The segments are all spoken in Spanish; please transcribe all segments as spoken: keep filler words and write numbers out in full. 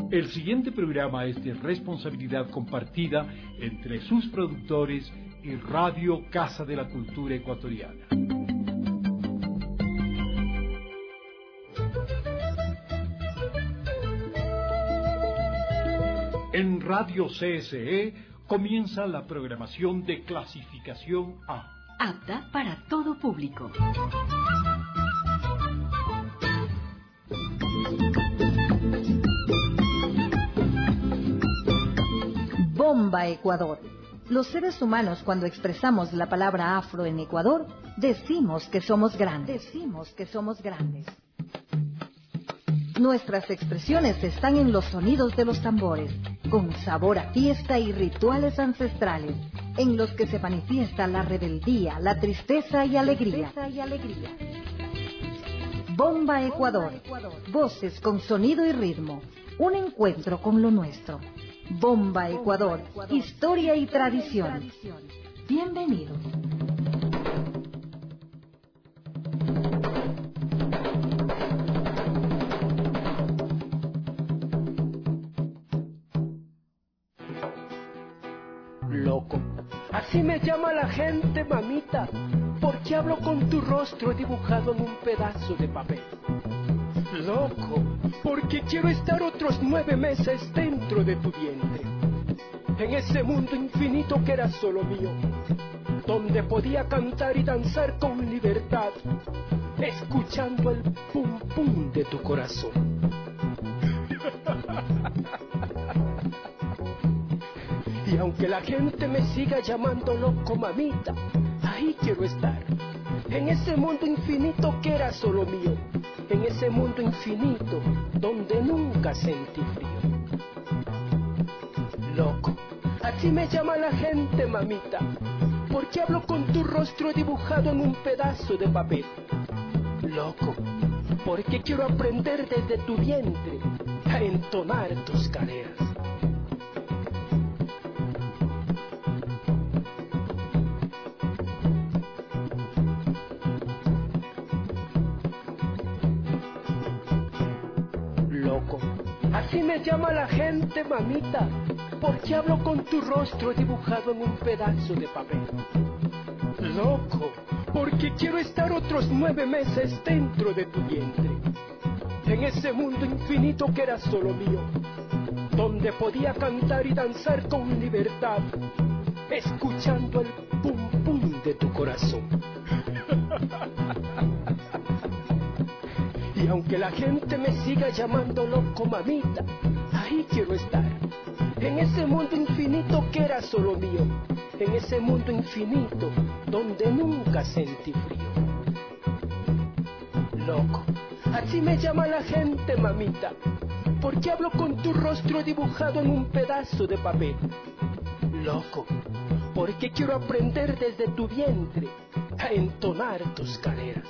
El siguiente programa es de responsabilidad compartida entre sus productores y Radio Casa de la Cultura Ecuatoriana. En Radio C S E comienza la programación de clasificación A. Apta para todo público. Bomba Ecuador. Los seres humanos, cuando expresamos la palabra afro en Ecuador, decimos que somos grandes. Decimos que somos grandes. Nuestras expresiones están en los sonidos de los tambores, con sabor a fiesta y rituales ancestrales, en los que se manifiesta la rebeldía, la tristeza y alegría. Bomba Ecuador. Voces con sonido y ritmo. Un encuentro con lo nuestro. Bomba Ecuador. Historia y tradición. Bienvenido. Loco, así me llama la gente, mamita, porque hablo con tu rostro dibujado en un pedazo de papel. Loco, porque quiero estar otros nueve meses dentro de tu vientre, en ese mundo infinito que era solo mío, donde podía cantar y danzar con libertad, escuchando el pum pum de tu corazón. Y aunque la gente me siga llamando loco, mamita, ahí quiero estar, en ese mundo infinito que era solo mío, en ese mundo infinito donde nunca sentí frío. Loco, así me llama la gente, mamita, porque hablo con tu rostro dibujado en un pedazo de papel. Loco, porque quiero aprender desde tu vientre a entonar tus caderas. Así me llama la gente, mamita, porque hablo con tu rostro dibujado en un pedazo de papel. Loco, porque quiero estar otros nueve meses dentro de tu vientre, en ese mundo infinito que era solo mío, donde podía cantar y danzar con libertad, escuchando el pum pum de tu corazón. Y aunque la gente me siga llamando loco, mamita, ahí quiero estar, en ese mundo infinito que era solo mío, en ese mundo infinito donde nunca sentí frío. Loco, así me llama la gente, mamita, porque hablo con tu rostro dibujado en un pedazo de papel. Loco, porque quiero aprender desde tu vientre a entonar tus caderas.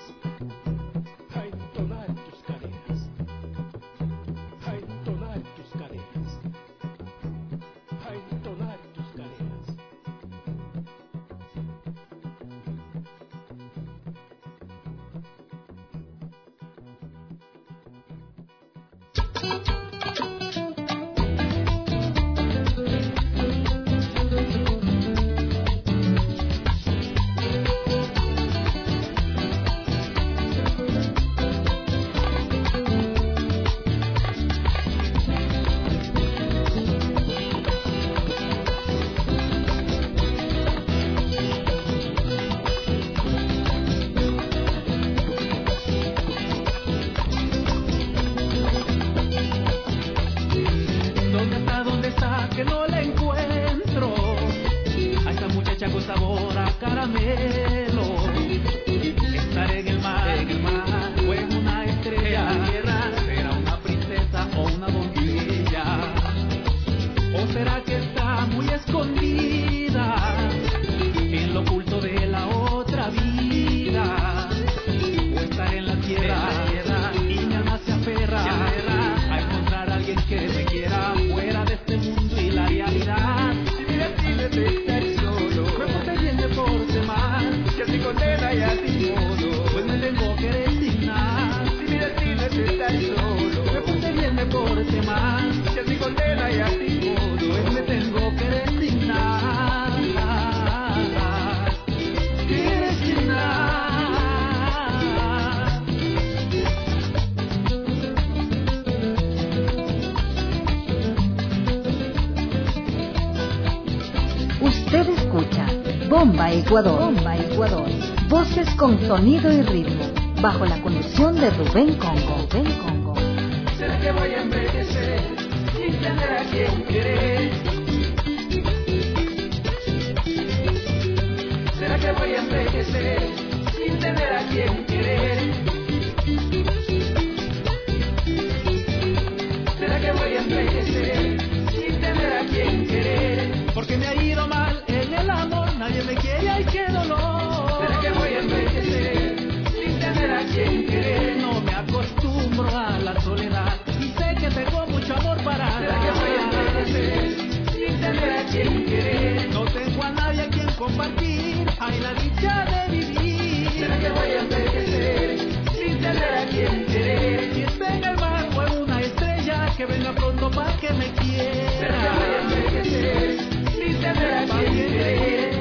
Bomba Ecuador. Bomba Ecuador. Voces con sonido y ritmo, bajo la conducción de Rubén Congo. Rubén Congo. ¿Será que voy a envejecer sin tener a quien querer? ¿Será que voy a envejecer sin tener a quien querer? ¿Será que voy a envejecer sin tener a quien querer? Porque me ha ido mal en el amor, nadie me quiere, ay qué dolor. ¿Será que voy a envejecer sin tener a quien querer? No me acostumbro a la soledad y sé que tengo mucho amor para dar. ¿Será que voy a envejecer sin tener a quien querer? No tengo a nadie a quien compartir, hay la dicha de vivir. ¿Será que voy a envejecer sin tener a quien querer? Si está en el mar o en una estrella, que venga pronto para que me quiera. ¿Será que voy a envejecer sin tener a quien querer?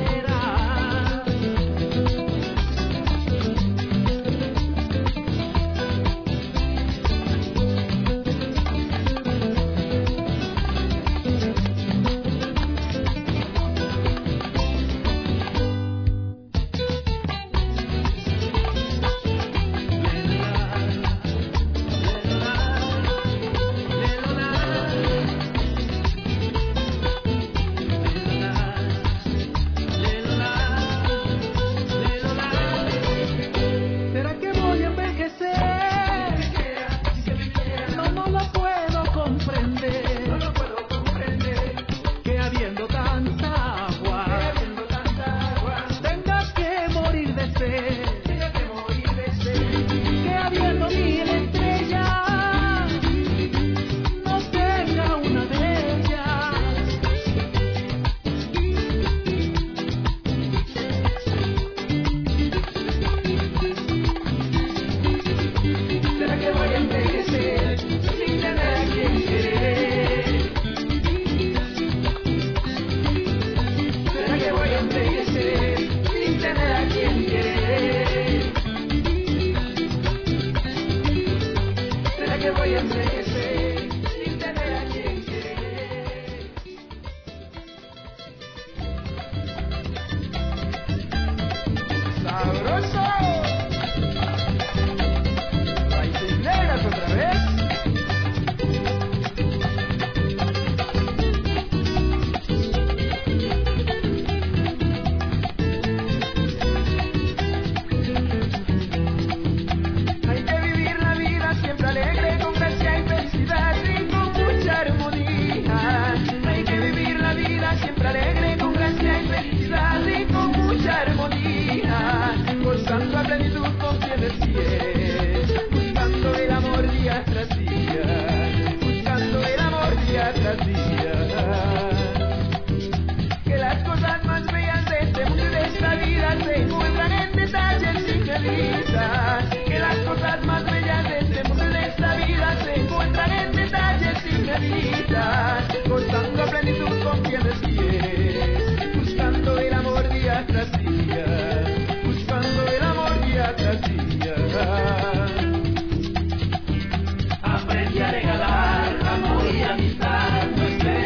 Aprendí a regalar amor y amistad, no esperes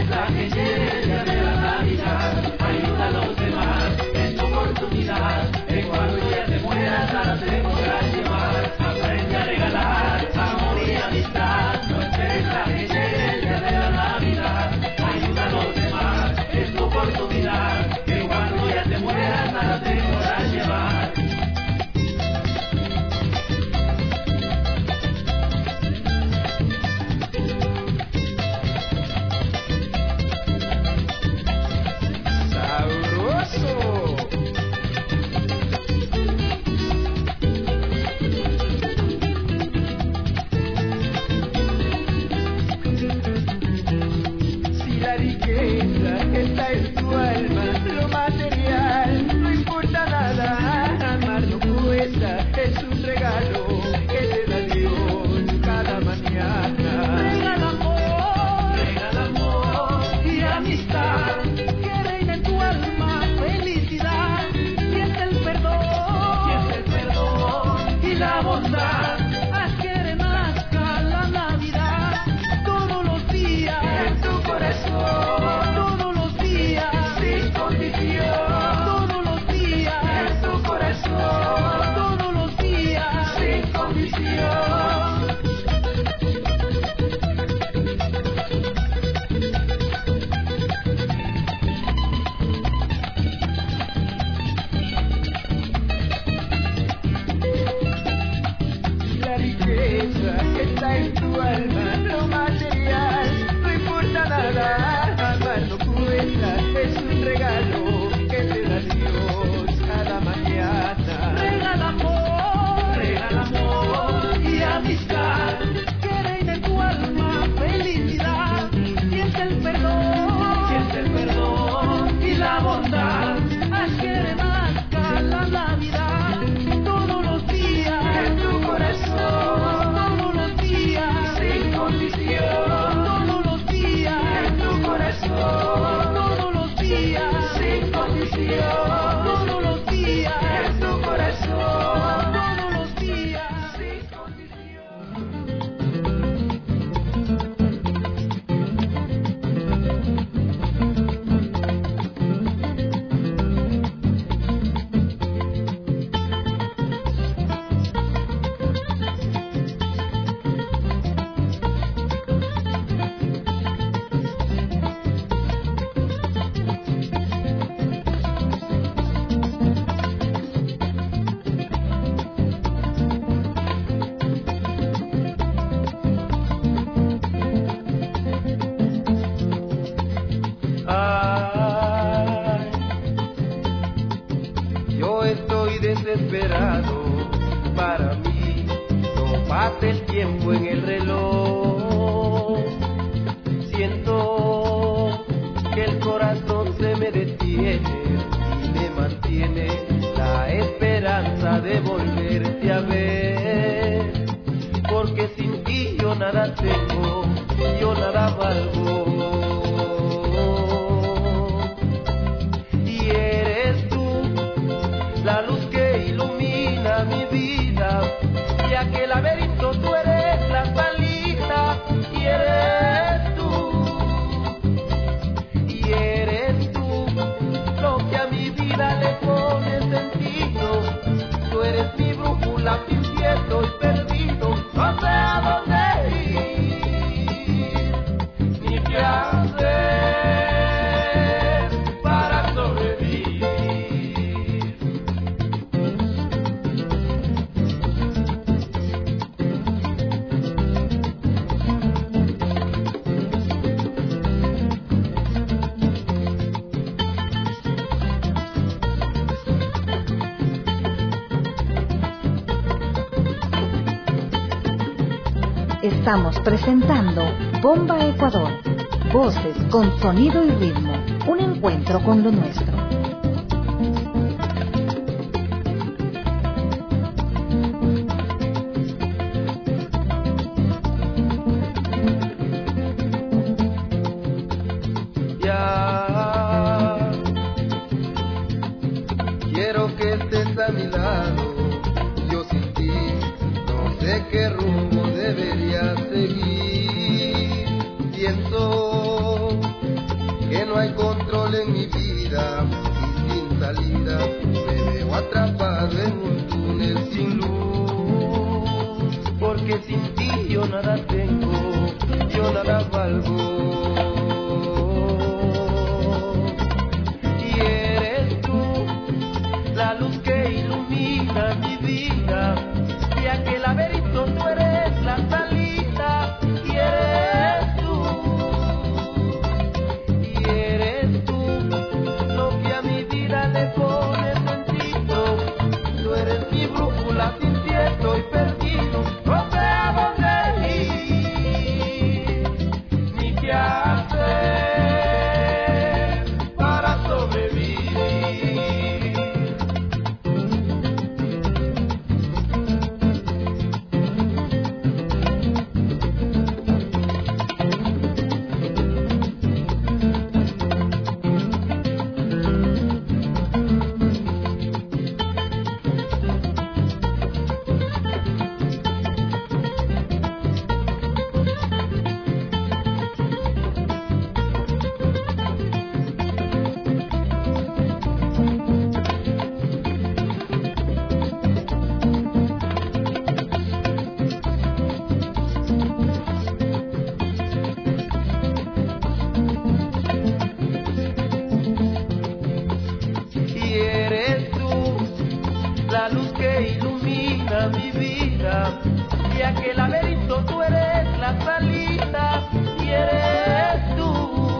nada valgo. Y eres tú, la luz que ilumina mi vida, y aquel laberinto tú eres la salida. Y eres tú, y eres tú, lo que a mi vida le pone sentido. Tú eres mi brújula, sin pie estoy perdido, no sé a dónde ir, ni qué hacer para sobrevivir. Estamos presentando Bomba Ecuador, voces con sonido y ritmo, un encuentro con lo nuestro. Ya quiero que estés a mi lado, yo sin ti no sé qué rumbo debería seguir. Pienso que no hay control en mi vida y sin salida me veo atrapado en un túnel sin luz. Porque sin ti yo nada tengo, yo nada valgo. Y eres tú, la luz que ilumina mi vida, y aquel laberinto tú eres la salida. Y eres tú, y eres tú, lo que a mi vida le pone sentido. Tú eres mi brújula, sin ti estoy perdido, no sé a dónde ir, ni qué hacer para sobrevivir. La luz que ilumina mi vida, y aquel laberinto tú eres la salida. Y eres tú,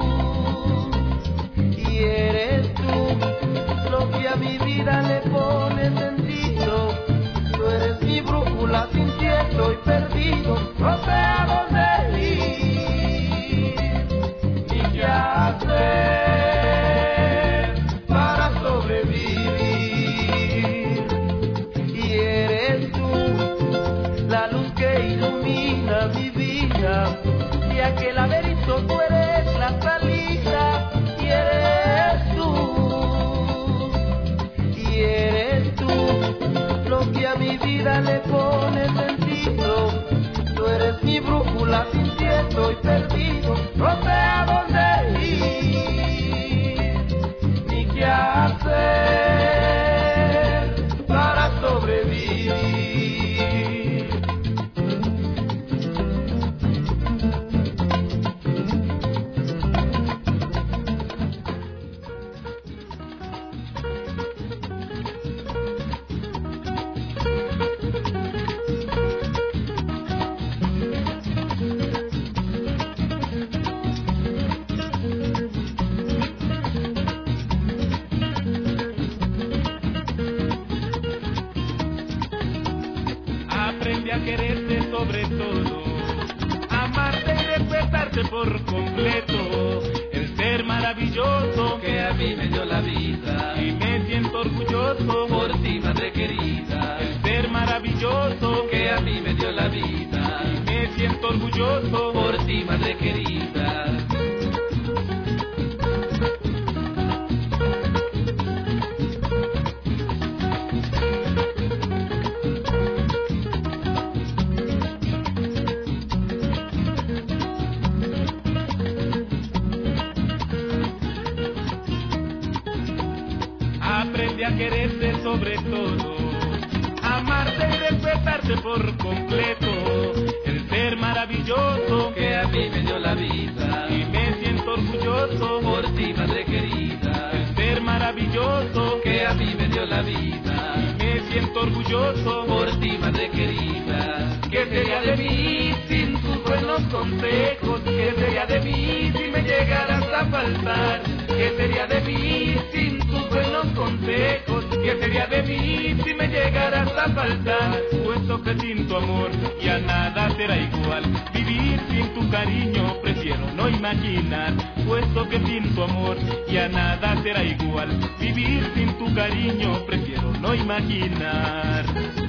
y eres tú, lo que a mi vida le pone sentido. Tú eres mi brújula, sin ti estoy perdido, no sé a dónde ir, ni qué hacer para sobrevivir. La luz que ilumina mi vida, y aquel laberinto tú eres la salida. Y eres tú, y eres tú, lo que a mi vida le pone sentido. Tú eres mi brújula, sin ti estoy perdido, no sé a dónde ir, ni qué hacer para sobrevivir. A quererte sobre todo, amarte y respetarte por completo, el ser maravilloso que a mí me dio la vida, y me siento orgulloso por ti, madre querida, el ser maravilloso que a mí me dio la vida, y me siento orgulloso por ti, madre querida. Aprende a quererte sobre todo, amarte y respetarte por completo, el ser maravilloso que a mí me dio la vida, y me siento orgulloso por ti, madre querida, el ser maravilloso que a mí me dio la vida, y me siento orgulloso por ti, madre querida. ¿Qué sería de mí sin tus buenos consejos? ¿Qué sería de mí si me llegaras a faltar? ¿Qué sería de mí sin tus buenos consejos? ¿Qué sería de mí si me llegaras a faltar? Puesto que sin tu amor ya nada será igual, vivir sin tu cariño prefiero no imaginar. Puesto que sin tu amor ya nada será igual, vivir sin tu cariño prefiero no imaginar.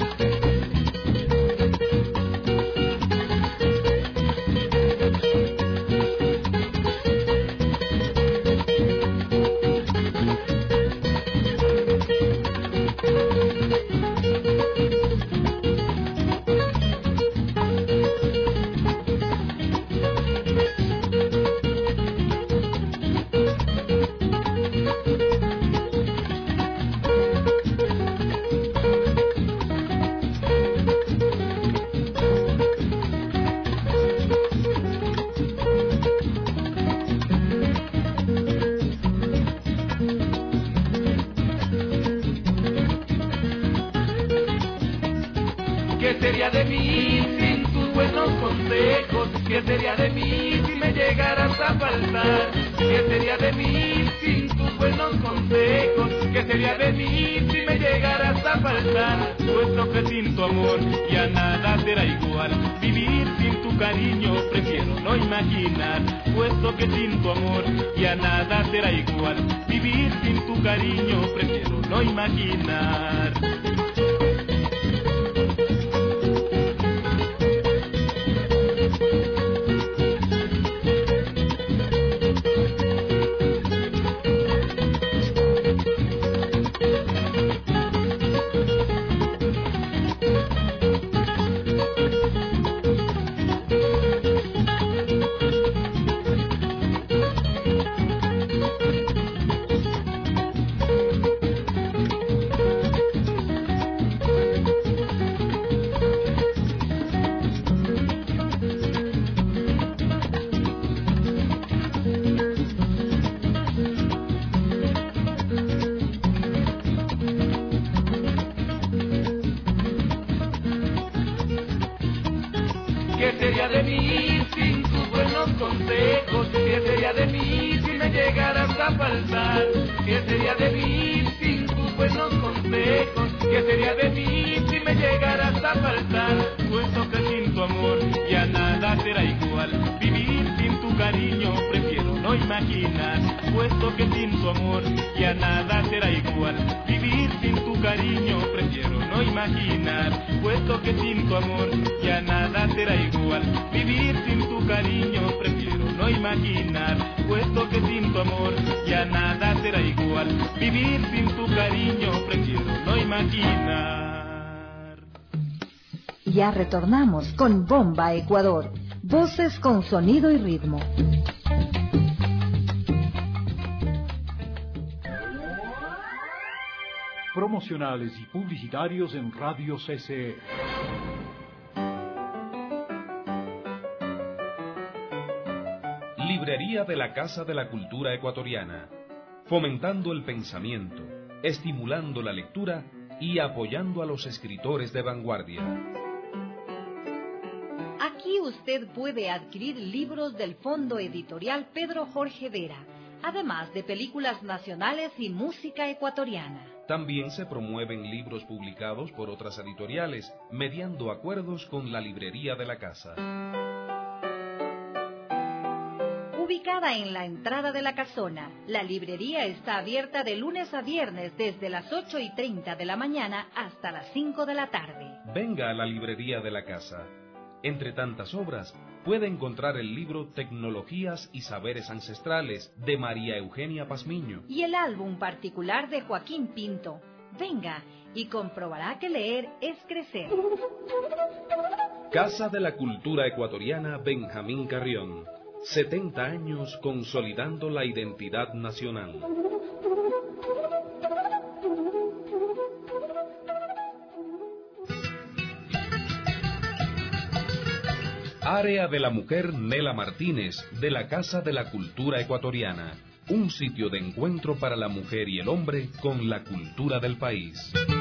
¿Qué sería de mí sin tus buenos consejos? ¿Qué sería de mí si me llegaras a faltar? ¿Qué sería de mí sin tus buenos consejos? ¿Qué sería de mí si me llegaras a faltar? Puesto que sin tu amor ya nada será igual, vivir sin tu cariño prefiero no imaginar. Puesto que sin tu amor ya nada será igual, vivir sin tu cariño prefiero no imaginar. ¿Qué sería de mí sin tus buenos consejos? ¿Qué sería de mí si me llegaras a faltar? ¿Qué sería de mí sin tus buenos consejos? ¿Qué sería de mí si me llegaras a faltar? Puesto que sin tu amor ya nada será igual, vivir sin tu cariño prefiero no imaginar. Puesto que sin tu amor ya nada será igual, vivir sin tu cariño prefiero no imaginar. Puesto que sin tu amor ya nada será igual, vivir sin tu cariño prefiero no imaginar. Puesto que sin tu amor ya nada será igual, vivir sin tu cariño prefiero no imaginar. Ya retornamos con Bomba Ecuador, voces con sonido y ritmo. Promocionales y publicitarios en Radio C C E. Librería de la Casa de la Cultura Ecuatoriana, fomentando el pensamiento, estimulando la lectura y apoyando a los escritores de vanguardia. Aquí usted puede adquirir libros del Fondo Editorial Pedro Jorge Vera, además de películas nacionales y música ecuatoriana. También se promueven libros publicados por otras editoriales, mediando acuerdos con la Librería de la Casa. Ubicada en la entrada de la casona, la librería está abierta de lunes a viernes desde las ocho y treinta de la mañana hasta las cinco de la tarde. Venga a la Librería de la Casa. Entre tantas obras, puede encontrar el libro Tecnologías y Saberes Ancestrales de María Eugenia Pazmiño y el álbum particular de Joaquín Pinto. Venga y comprobará que leer es crecer. Casa de la Cultura Ecuatoriana Benjamín Carrión. setenta años consolidando la identidad nacional. Área de la Mujer Nela Martínez, de la Casa de la Cultura Ecuatoriana. Un sitio de encuentro para la mujer y el hombre con la cultura del país.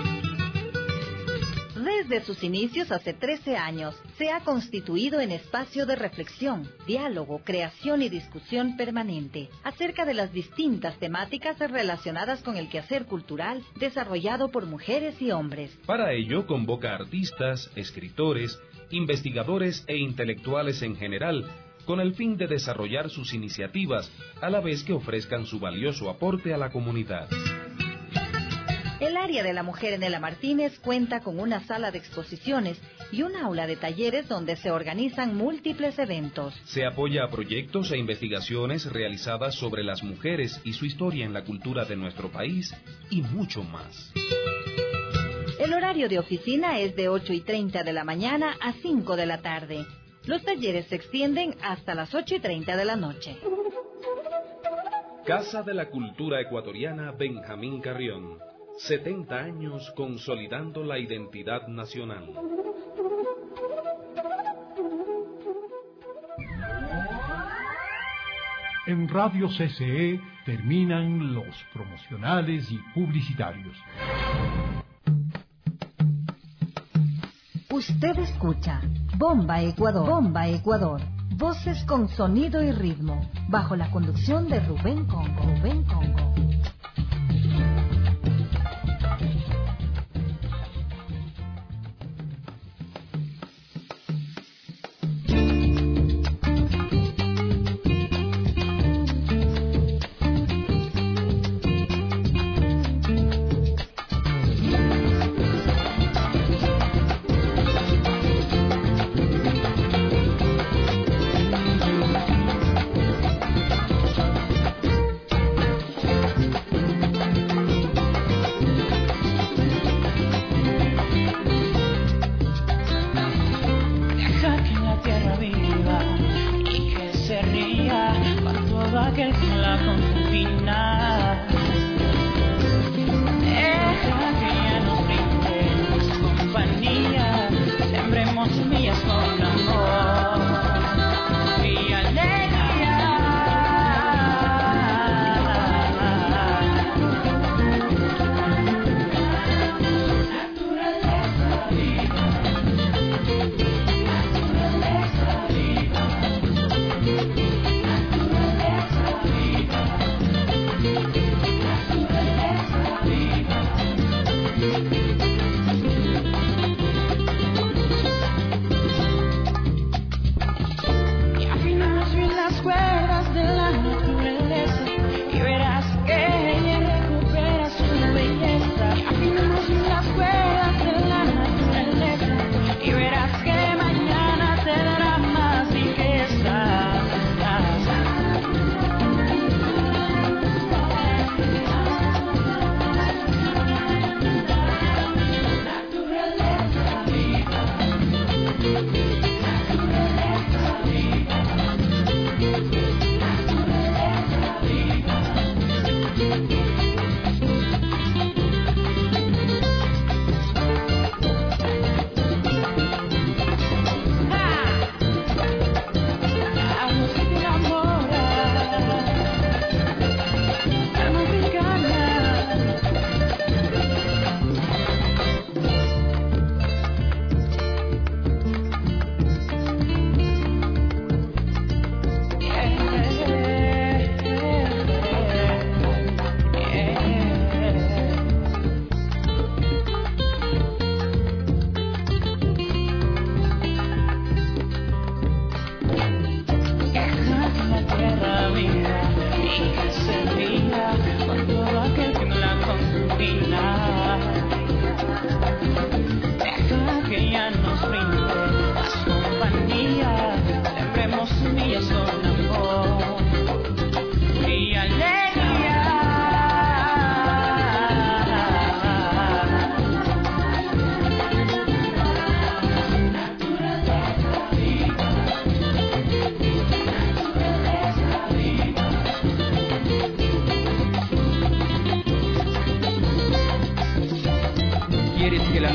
Desde sus inicios hace trece años, se ha constituido en espacio de reflexión, diálogo, creación y discusión permanente acerca de las distintas temáticas relacionadas con el quehacer cultural desarrollado por mujeres y hombres. Para ello convoca artistas, escritores, investigadores e intelectuales en general, con el fin de desarrollar sus iniciativas, a la vez que ofrezcan su valioso aporte a la comunidad. El área de la mujer Nela Martínez cuenta con una sala de exposiciones y un aula de talleres donde se organizan múltiples eventos. Se apoya a proyectos e investigaciones realizadas sobre las mujeres y su historia en la cultura de nuestro país y mucho más. El horario de oficina es de ocho y treinta de la mañana a cinco de la tarde. Los talleres se extienden hasta las ocho y treinta de la noche. Casa de la Cultura Ecuatoriana Benjamín Carrión. setenta años consolidando la identidad nacional. En Radio C C E terminan los promocionales y publicitarios. Usted escucha Bomba Ecuador. Bomba Ecuador. Voces con sonido y ritmo. Bajo la conducción de Rubén Congo. Rubén Congo.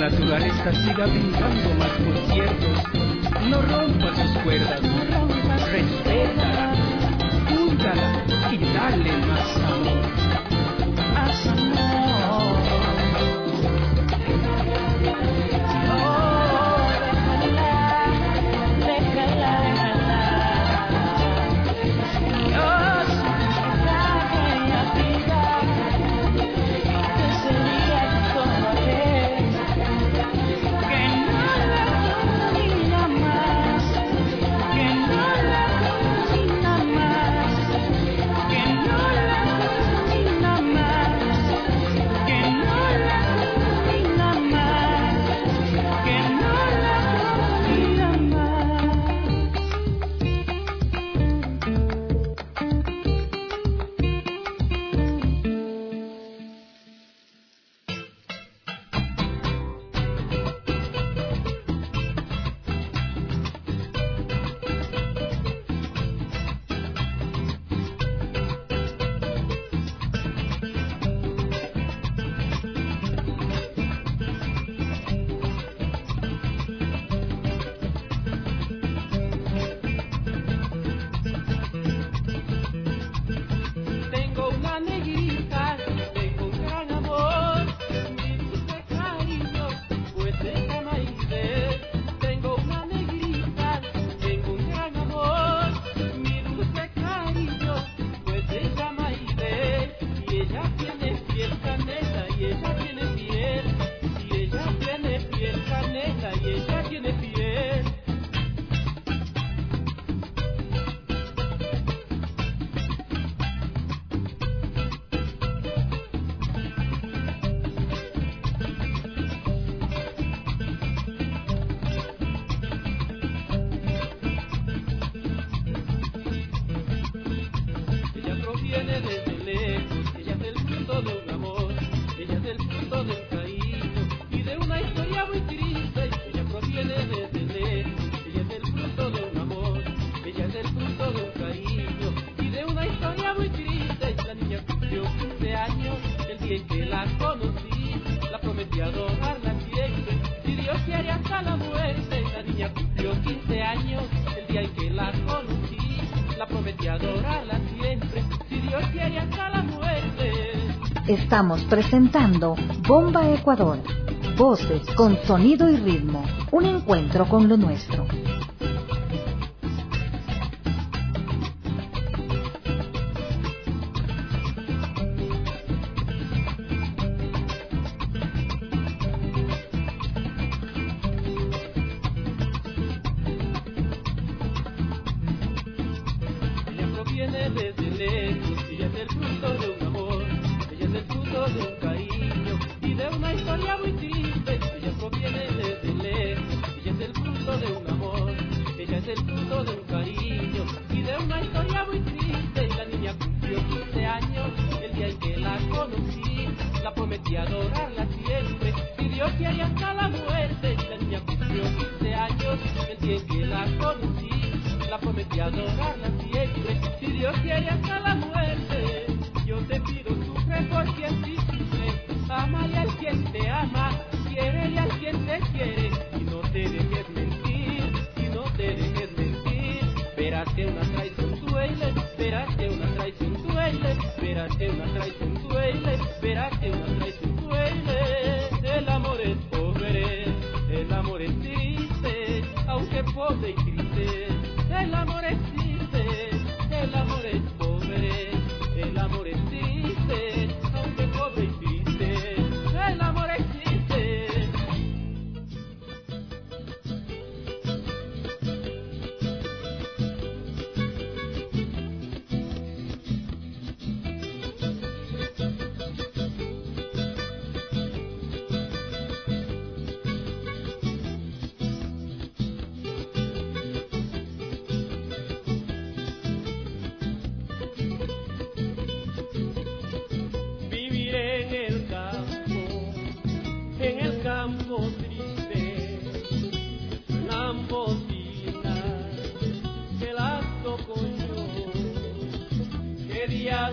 naturaleza siga brindando más conciertos. No rompa sus cuerdas, respétala, júntala y dale más amor. Más amor. Estamos presentando Bomba Ecuador, voces con sonido y ritmo, un encuentro con lo nuestro.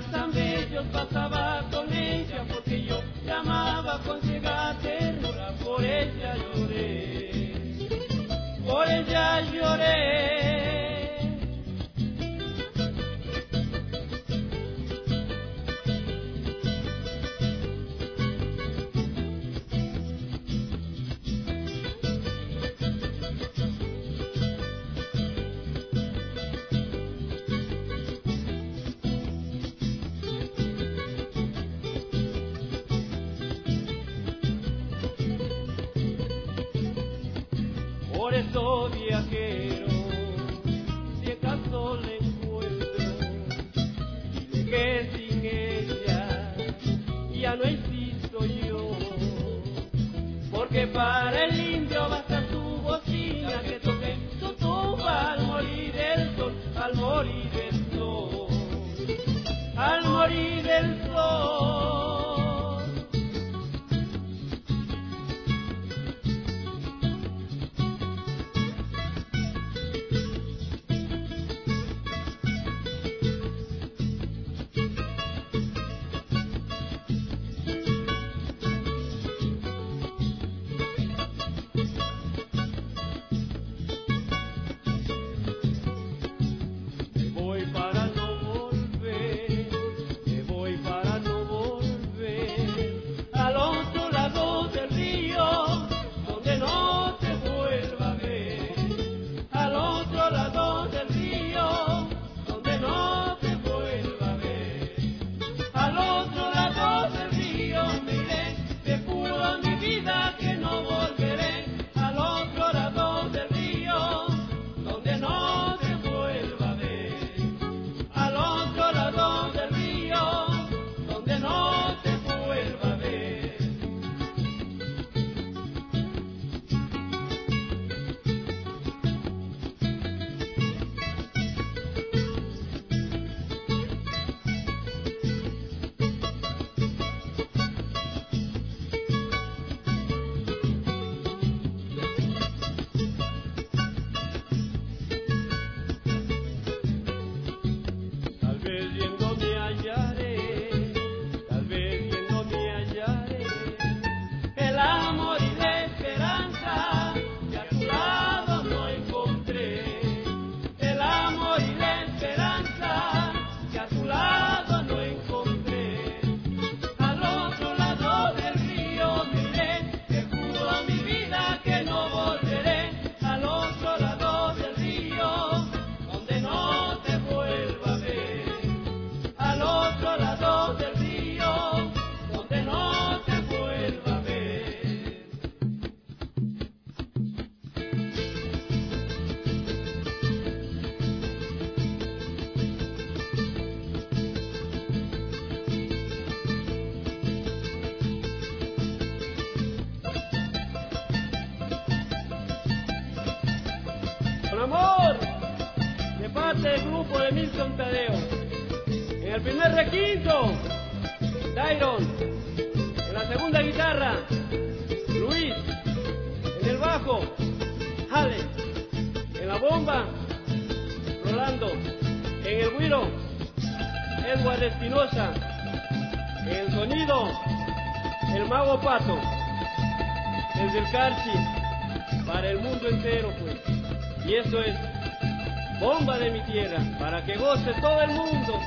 Pasaba con ella porque yo llamaba con ciega ternura. por ella lloré, por ella lloré. Por eso viajero, si acaso le encuentro, dile que sin ella ya no existo yo, porque para el indio basta su bocina que toque su tumba al morir del sol, al morir del sol, al morir del sol. Amor, de parte del grupo de Milton Tadeo. En el primer requinto, Dairon. En la segunda guitarra, Luis. En el bajo, Ale. En la bomba, Rolando. En el güiro, Edward Espinosa. En el sonido, el mago Pato. Desde el Carchi, para el mundo entero, pues. Y eso es Bomba de mi Tierra, para que goce todo el mundo.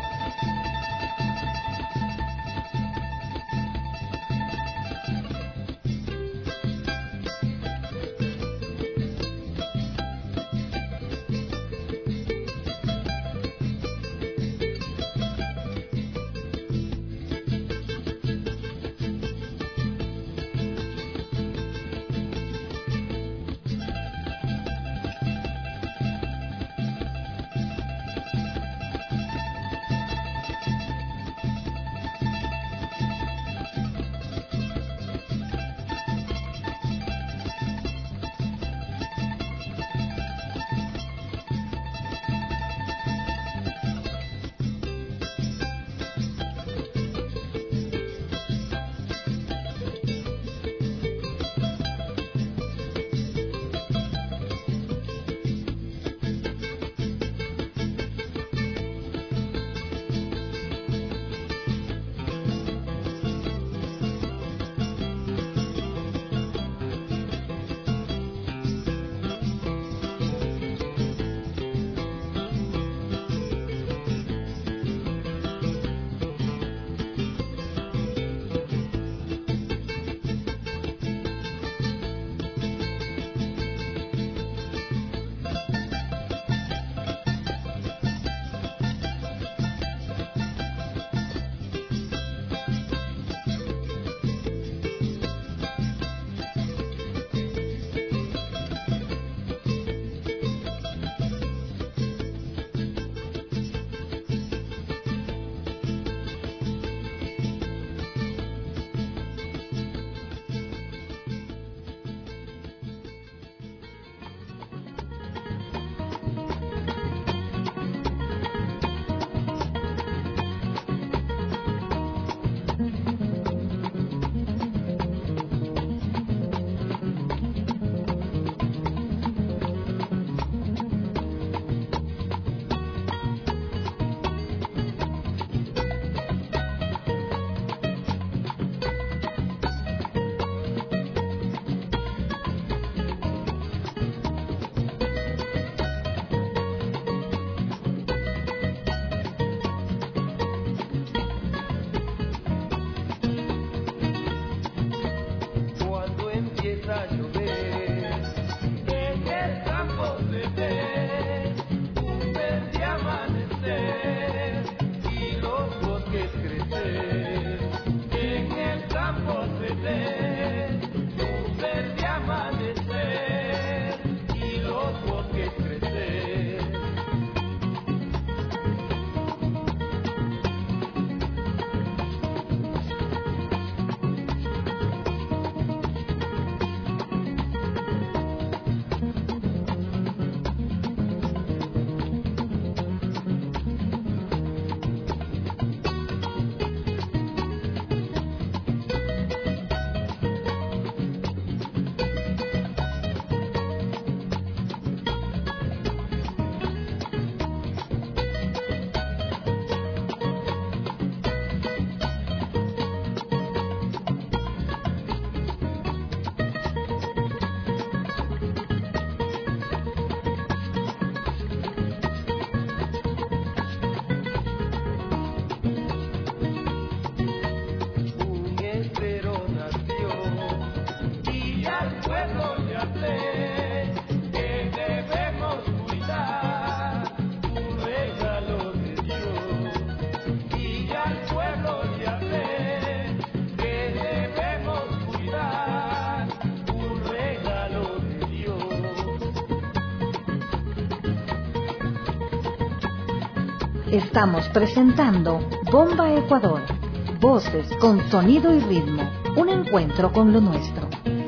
Estamos presentando Bomba Ecuador. Voces con sonido y ritmo. Un encuentro con lo nuestro.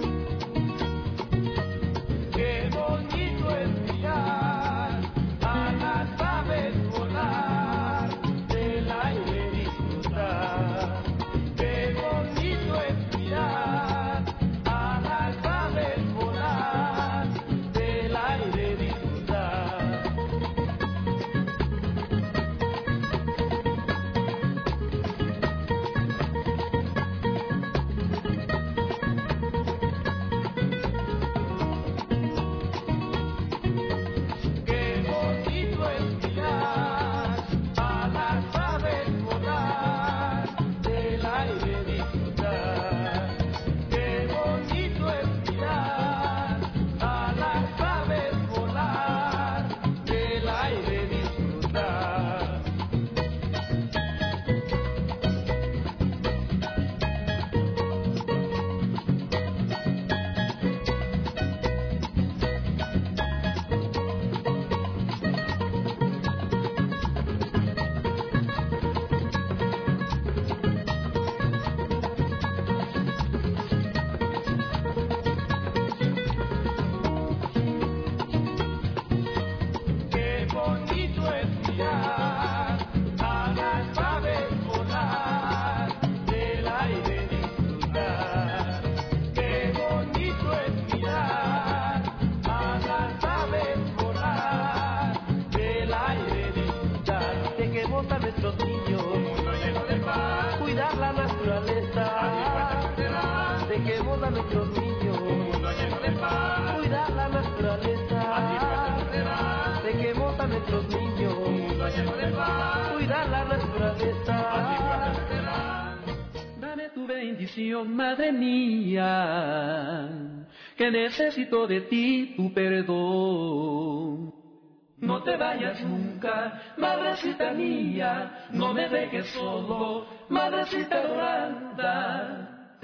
Madre mía, que necesito de ti tu perdón. No te vayas nunca, madrecita mía, no me dejes solo, madrecita dorada.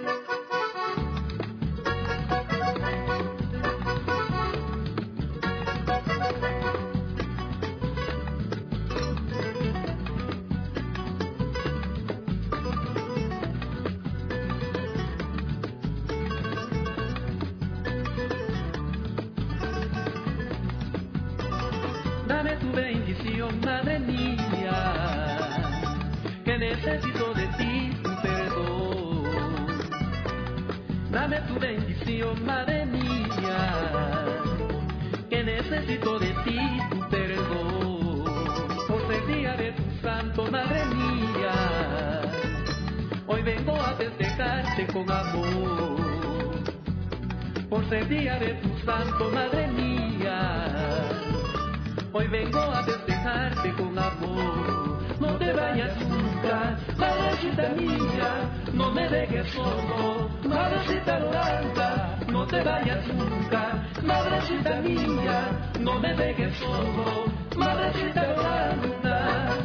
Madre mía, que necesito de ti tu perdón. Dame tu bendición, madre mía, que necesito de ti tu perdón. Por ser día de tu santo, madre mía, hoy vengo a festejarte con amor. Por ser día de tu santo, madre mía, hoy vengo a festejarte con amor. No te vayas nunca, madrecita mía, no me dejes solo, madrecita dorada. No te vayas nunca, madrecita mía, no me dejes solo, madrecita dorada.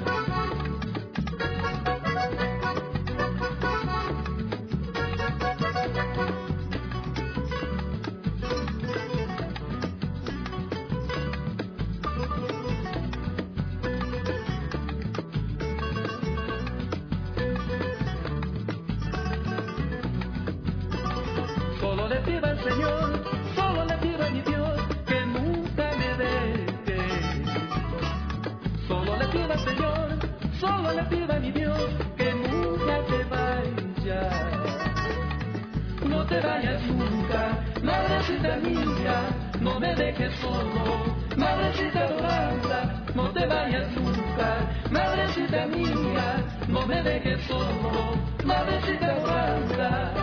Señor, solo le pido a mi Dios que nunca me deje. Solo le pido al Señor, solo le pido a mi Dios que nunca te vayas. No te vayas nunca, madrecita mía, no me dejes solo, madrecita dorada. No te vayas nunca, madrecita mía, no me dejes solo, madrecita dorada.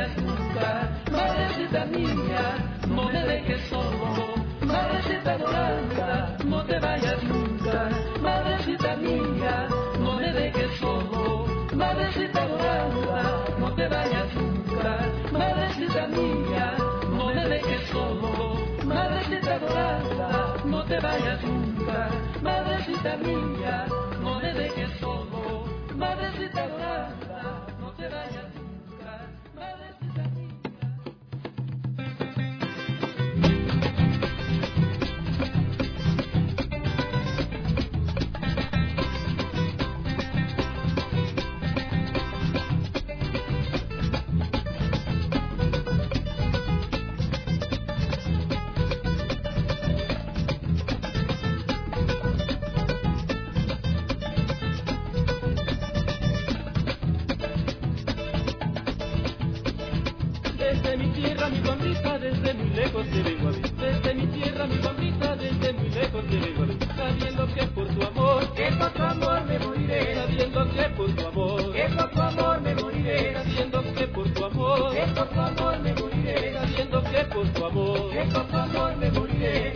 vayas nunca, madrecita mía, no me dejes solo, madrecita dorada, no te vayas nunca, madrecita mía, no me dejes solo, madrecita dorada, no te vayas nunca, madrecita mía, no me dejes solo, madrecita dorada, no te vayas nunca, madrecita mía, no me dejes solo, madrecita dorada, no te vayas nunca, madrecita mía. Desde mi tierra, mi bambita, desde muy lejos te vengo a ver. Desde mi tierra, mi bambita, desde muy lejos te vengo a ver. Sabiendo que por tu amor, que por tu amor me moriré. Sabiendo que por tu amor, que por tu amor me moriré. Sabiendo que por tu amor, que por tu amor me moriré. Sabiendo que por tu amor, que por tu amor me moriré.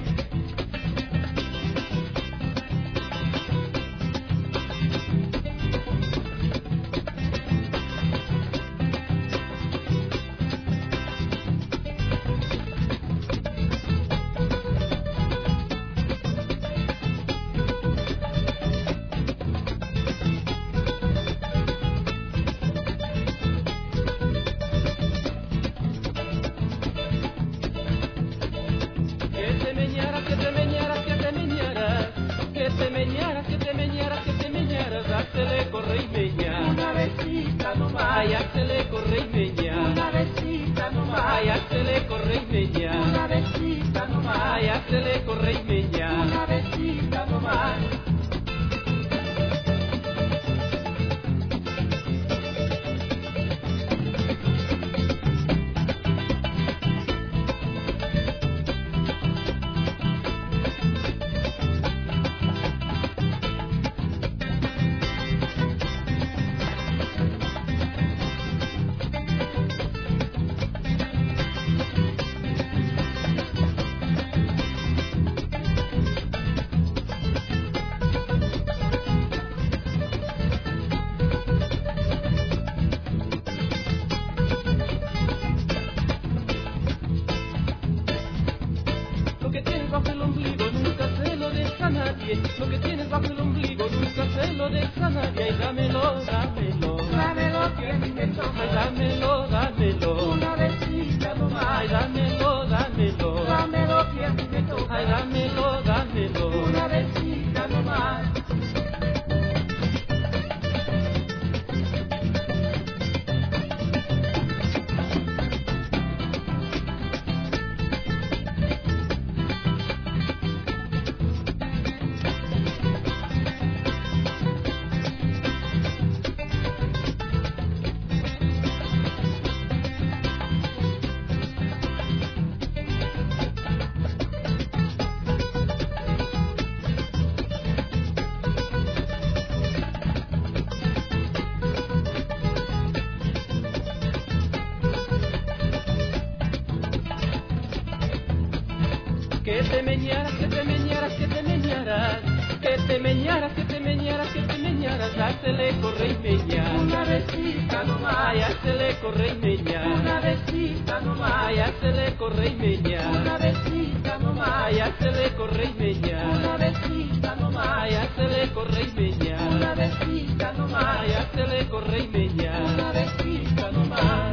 Que te meñaras, que te meñaras, que te meñaras, que te meñaras, que te meñaras, que te meñaras, hácele corre y meña. Una besita nomás, ay, hácele corre y meña. Una besita nomás, ay, hácele corre y meña. Una besita nomás, ay, hácele corre y meña. Una besita nomás, ay, hácele corre y meña. Una besita nomás, ay, hácele corre y meña. Una besita nomás.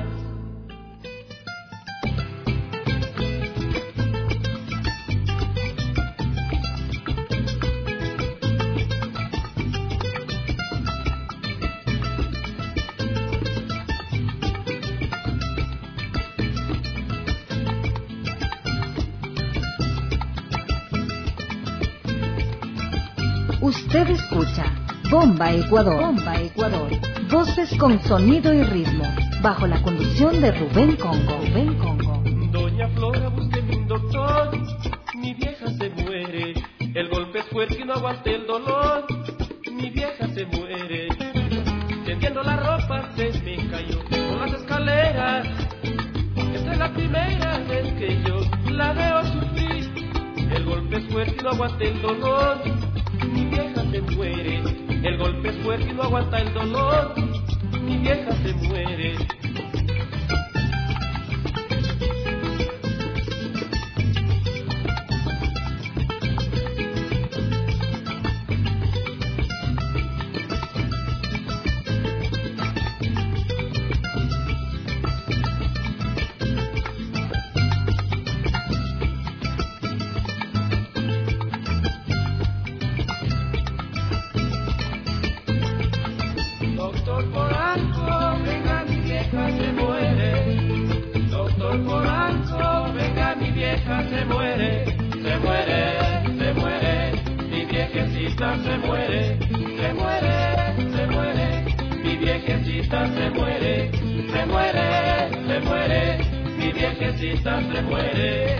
Usted escucha Bomba Ecuador. Bomba Ecuador. Voces con sonido y ritmo. Bajo la conducción de Rubén Congo. Rubén Congo. Doña Flora, búsqueme un doctor. Mi vieja se muere. El golpe es fuerte y no aguante el dolor. Mi vieja se muere. Tendiendo la ropa se me cayó por las escaleras. no aguanta el dolor, mi vieja se muere. El golpe es fuerte y no aguanta el dolor, mi vieja se muere. Se muere.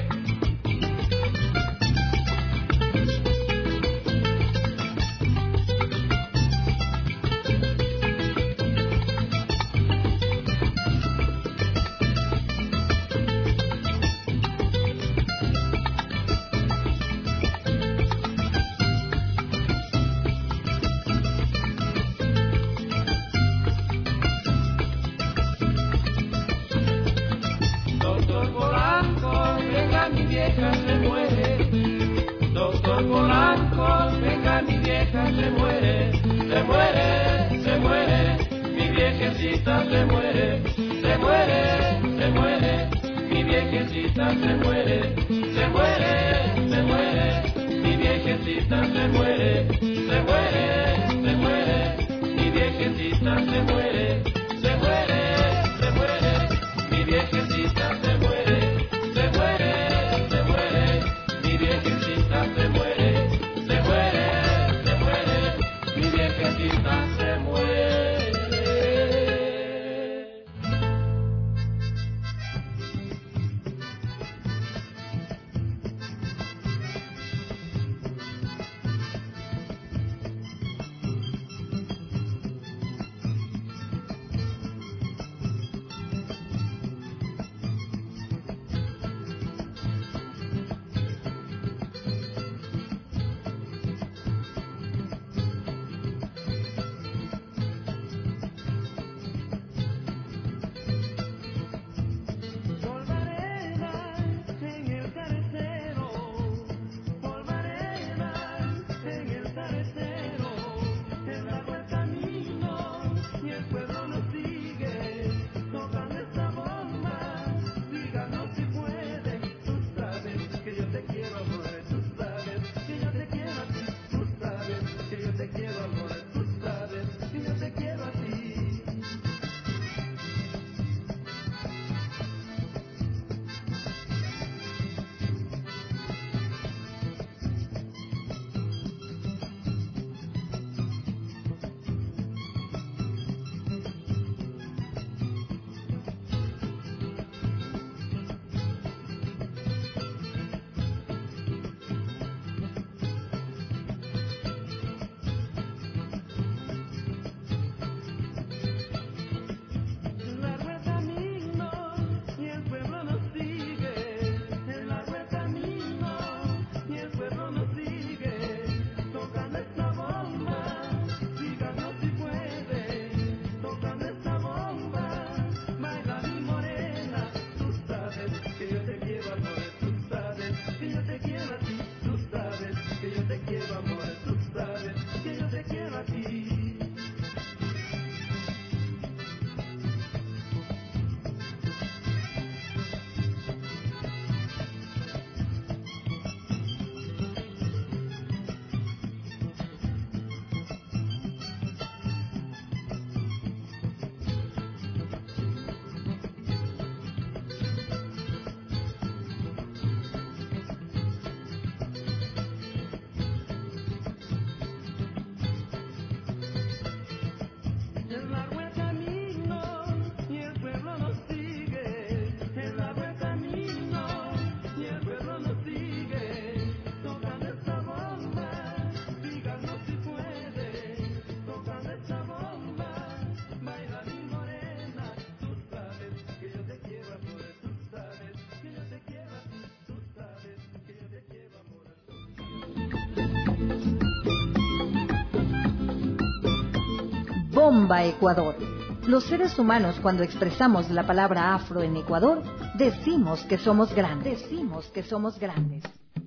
Bomba Ecuador. Los seres humanos, cuando expresamos la palabra afro en Ecuador, decimos que somos grandes. Decimos que somos grandes.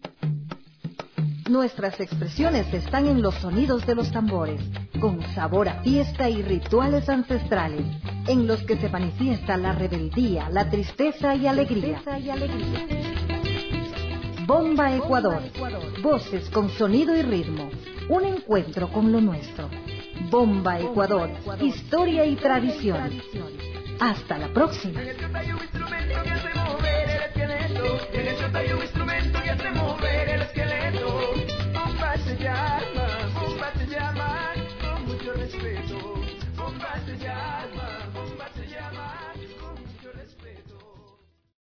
Nuestras expresiones están en los sonidos de los tambores, con sabor a fiesta y rituales ancestrales, en los que se manifiesta la rebeldía, la tristeza y alegría. Bomba Ecuador. Voces con sonido y ritmo. Un encuentro con lo nuestro. Bomba Ecuador. Historia y tradición. Hasta la próxima.